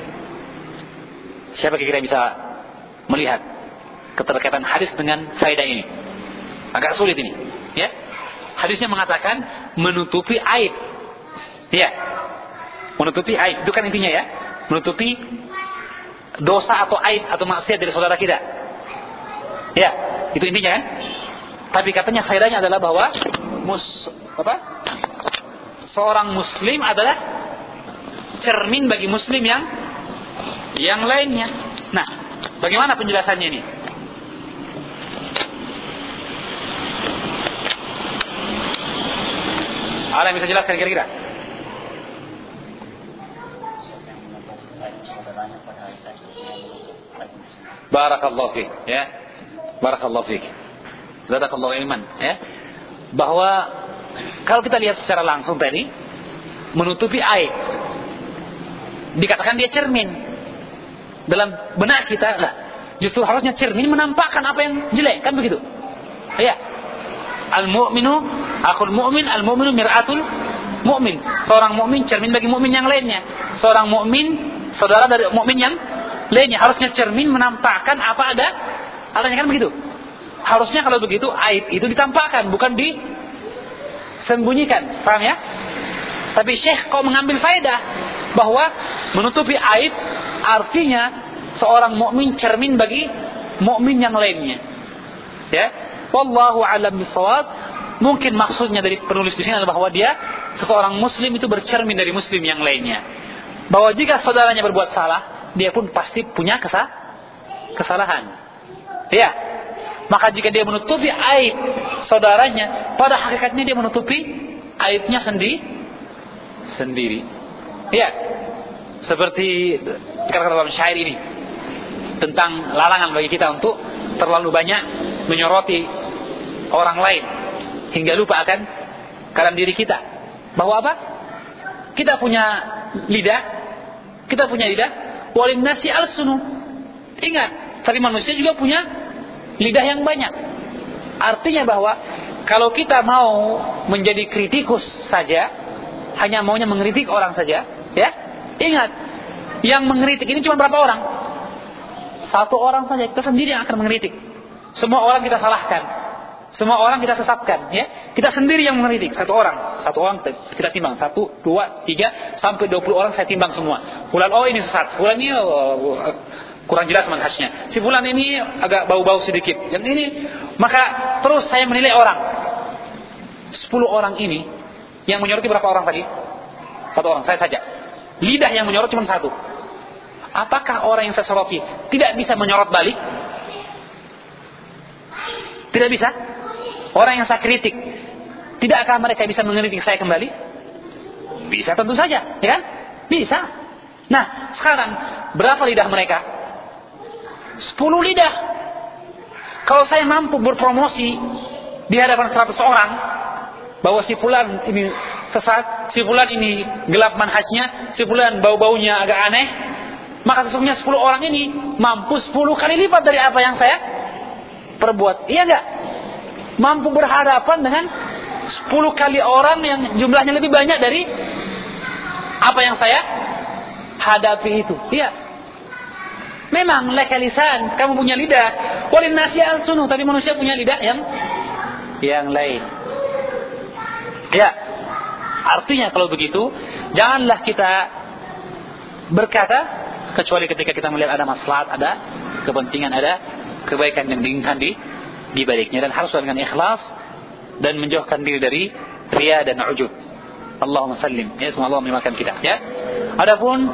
Siapa kira-kira bisa melihat keterkaitan hadis dengan faedah ini? Agak sulit ini, ya. Hadisnya mengatakan menutupi aib. Ya. Menutupi aib, itu kan intinya, ya. Menutupi dosa atau aib atau maksiat dari saudara kita. Ya, itu intinya, kan? Tapi katanya faedahnya adalah bahwa mus apa? Seorang muslim adalah cermin bagi muslim yang yang lainnya. Nah, bagaimana penjelasannya ini? Ada yang bisa jelaskan kira-kira? Barakallahu fiik, ya. Barakallahu fiik. Jazakallahu ilman, ya. Bahwa kalau kita lihat secara langsung tadi, menutupi aib, dikatakan dia cermin. Dalam benak kita lah, justru harusnya cermin menampakkan apa yang jelek, kan begitu? Ya. Al-mu'minu Akhul mu'min, al-mu'minu mir'atul mu'min. Seorang mukmin cermin bagi mukmin yang lainnya. Seorang mukmin saudara dari mukmin yang lainnya. Harusnya cermin menampakkan apa ada adanya, kan begitu. Harusnya kalau begitu aib itu ditampakkan, bukan disembunyikan. Paham ya? Tapi Syekh kok mengambil faedah bahwa menutupi aib artinya seorang mukmin cermin bagi mukmin yang lainnya. Ya. Wallahu a'lam bishawab. Mungkin maksudnya dari penulis di sini adalah bahwa dia seseorang muslim itu bercermin dari muslim yang lainnya. Bahwa jika saudaranya berbuat salah, dia pun pasti punya kesal- kesalahan. Ya. Maka jika dia menutupi aib saudaranya, pada hakikatnya dia menutupi aibnya sendiri sendiri. Ya. Seperti kata-kata dalam syair ini tentang larangan bagi kita untuk terlalu banyak menyoroti orang lain hingga lupa akan keadaan diri kita. Bahwa apa? Kita punya lidah, kita punya lidah, walin nasi al-sunu. Ingat, tapi manusia juga punya lidah yang banyak. Artinya bahwa kalau kita mau menjadi kritikus saja, hanya maunya mengkritik orang saja, ya, ingat, yang mengkritik ini cuma berapa orang? Satu orang saja, kita sendiri yang akan mengkritik. Semua orang kita salahkan, semua orang kita sesatkan, ya. Kita sendiri yang mengkritik. Satu orang, satu orang kita timbang, satu, dua, tiga, sampai dua puluh orang saya timbang semua. Fulan oh ini sesat, fulan ini oh, kurang jelas manhajnya. Si fulan ini agak bau-bau sedikit. Yang ini, maka terus saya menilai orang. Sepuluh orang ini yang menyoroti berapa orang tadi? Satu orang, saya saja. Lidah yang menyorot cuma satu. Apakah orang yang saya soroti tidak bisa menyorot balik? Tidak bisa. Orang yang saya kritik, tidakkah mereka bisa mengkritik saya kembali? Bisa, tentu saja, ya kan? Bisa. Nah, sekarang berapa lidah mereka? Sepuluh lidah. Kalau saya mampu berpromosi di hadapan seratus orang bahwa si fulan ini sesat, si fulan ini gelap manhajnya, si fulan bau-baunya agak aneh, maka sesungguhnya sepuluh orang ini mampu sepuluh kali lipat dari apa yang saya perbuat. Iya enggak? Mampu berhadapan dengan sepuluh kali orang yang jumlahnya lebih banyak dari apa yang saya hadapi itu. Iya. Memang laka lisan, kamu punya lidah. Walin nasi al-sunu, tapi manusia punya lidah yang yang lain. Ya. Artinya kalau begitu, janganlah kita berkata kecuali ketika kita melihat ada maslahat, ada kepentingan, ada kebaikan yang diinginkan di di baliknya, dan harus dengan ikhlas dan menjauhkan diri dari riya dan ujub. Allahumma sallim. Ya, semoga Allah menyelamatkan kita, ya. Adapun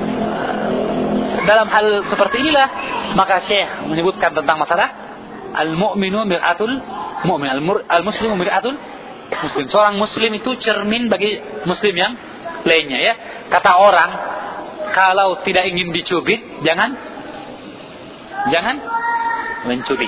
dalam hal seperti inilah maka Syekh menyebutkan tentang masalah al-mu'minu mir'atul mu'min, al-muslimu mir'atul muslim. Seorang muslim itu cermin bagi muslim yang lainnya, ya. Kata orang, kalau tidak ingin dicubit, jangan jangan mencubit.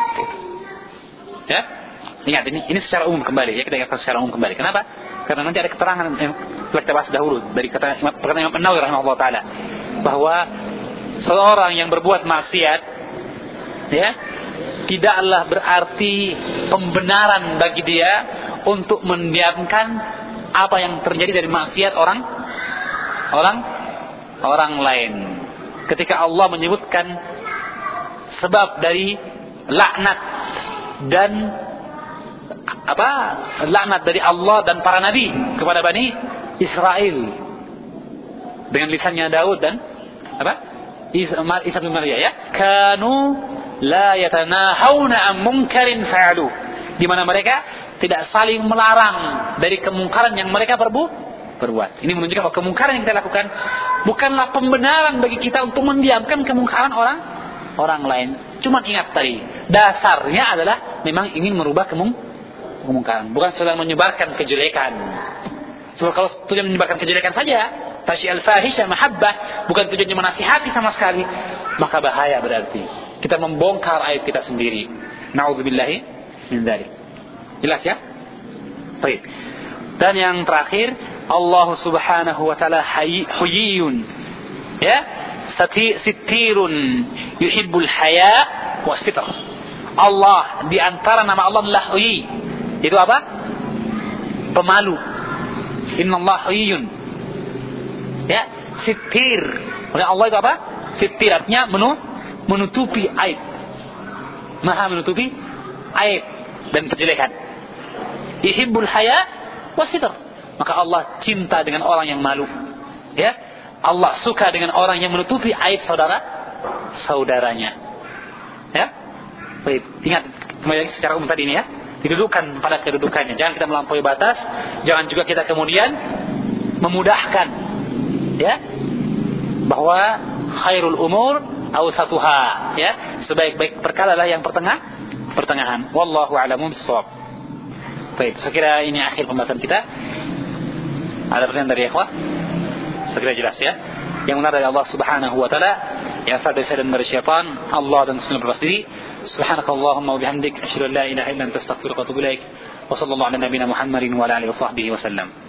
Ya, ingat ini ini secara umum kembali, ya, kita ingatkan secara umum kembali. Kenapa? Karena nanti ada keterangan yang kita bahas dahulu dari kata perkataan Imam An-Nawawi rahimahullah taala bahwa seorang yang berbuat maksiat, ya, tidaklah berarti pembenaran bagi dia untuk mendiamkan apa yang terjadi dari maksiat orang orang orang lain. Ketika Allah menyebutkan sebab dari laknat dan apa laknat dari Allah dan para nabi kepada Bani Israel dengan lisannya Daud dan apa Isa bin Maryam, ya, kanu la yatanahawna an munkarin fa'alu, di mana mereka tidak saling melarang dari kemungkaran yang mereka perbu berbuat. Ini menunjukkan bahwa kemungkaran yang kita lakukan bukanlah pembenaran bagi kita untuk mendiamkan kemungkaran orang orang lain. Cuma ingat tadi, dasarnya adalah memang ingin merubah kemung, kemungkaran, bukan sedang menyebarkan kejelekan. Sebab kalau tujuan menyebarkan kejelekan saja, tasyi'al fahisha mahabbah, bukan tujuannya menasihati sama sekali, maka bahaya berarti. Kita membongkar aib kita sendiri. Na'udzubillahi min dzalik. Jelas, ya? Baik. Dan yang terakhir, Allah Subhanahu wa taala hayyun. Ya? Sitirun yuhibbul haya wa sitr. Allah, di antara nama Allah adalah Hayy. Itu apa? pemalu. Innallaha hayyun. Ya, sitir. Oleh Allah itu apa? Sitir artinya menu, menutupi aib. Maha menutupi aib dan kejelekan. Yuhibbul haya wasitr. Maka Allah cinta dengan orang yang malu. Ya, Allah suka dengan orang yang menutupi aib saudara saudaranya. Ya, baik. Ingat kembali secara umum tadi ini ya. Didudukan pada kedudukannya. Jangan kita melampaui batas. Jangan juga kita kemudian memudahkan. Ya, bahwa khairul umur awsatuha, ya, sebaik-baik perkara lah yang pertengah pertengahan. Wallahu a'lamu bissawab. Baik, saya kira ini akhir pembahasan kita. Ada pertanyaan dari ikhwah? Saya kira jelas ya. Yang benar dari Allah Subhanahu wa taala, yang salah dari syaitan dari syaitan, Allah dan Rasulnya berlepas diri. Subhanakallahumma wa bihamdik, asyhadu an la ilaha illa anta astaghfiruka wa atubu ilaik. Wa sallallahu ala nabiyyina Muhammadin wa ala alihi wa sahbihi wasallam.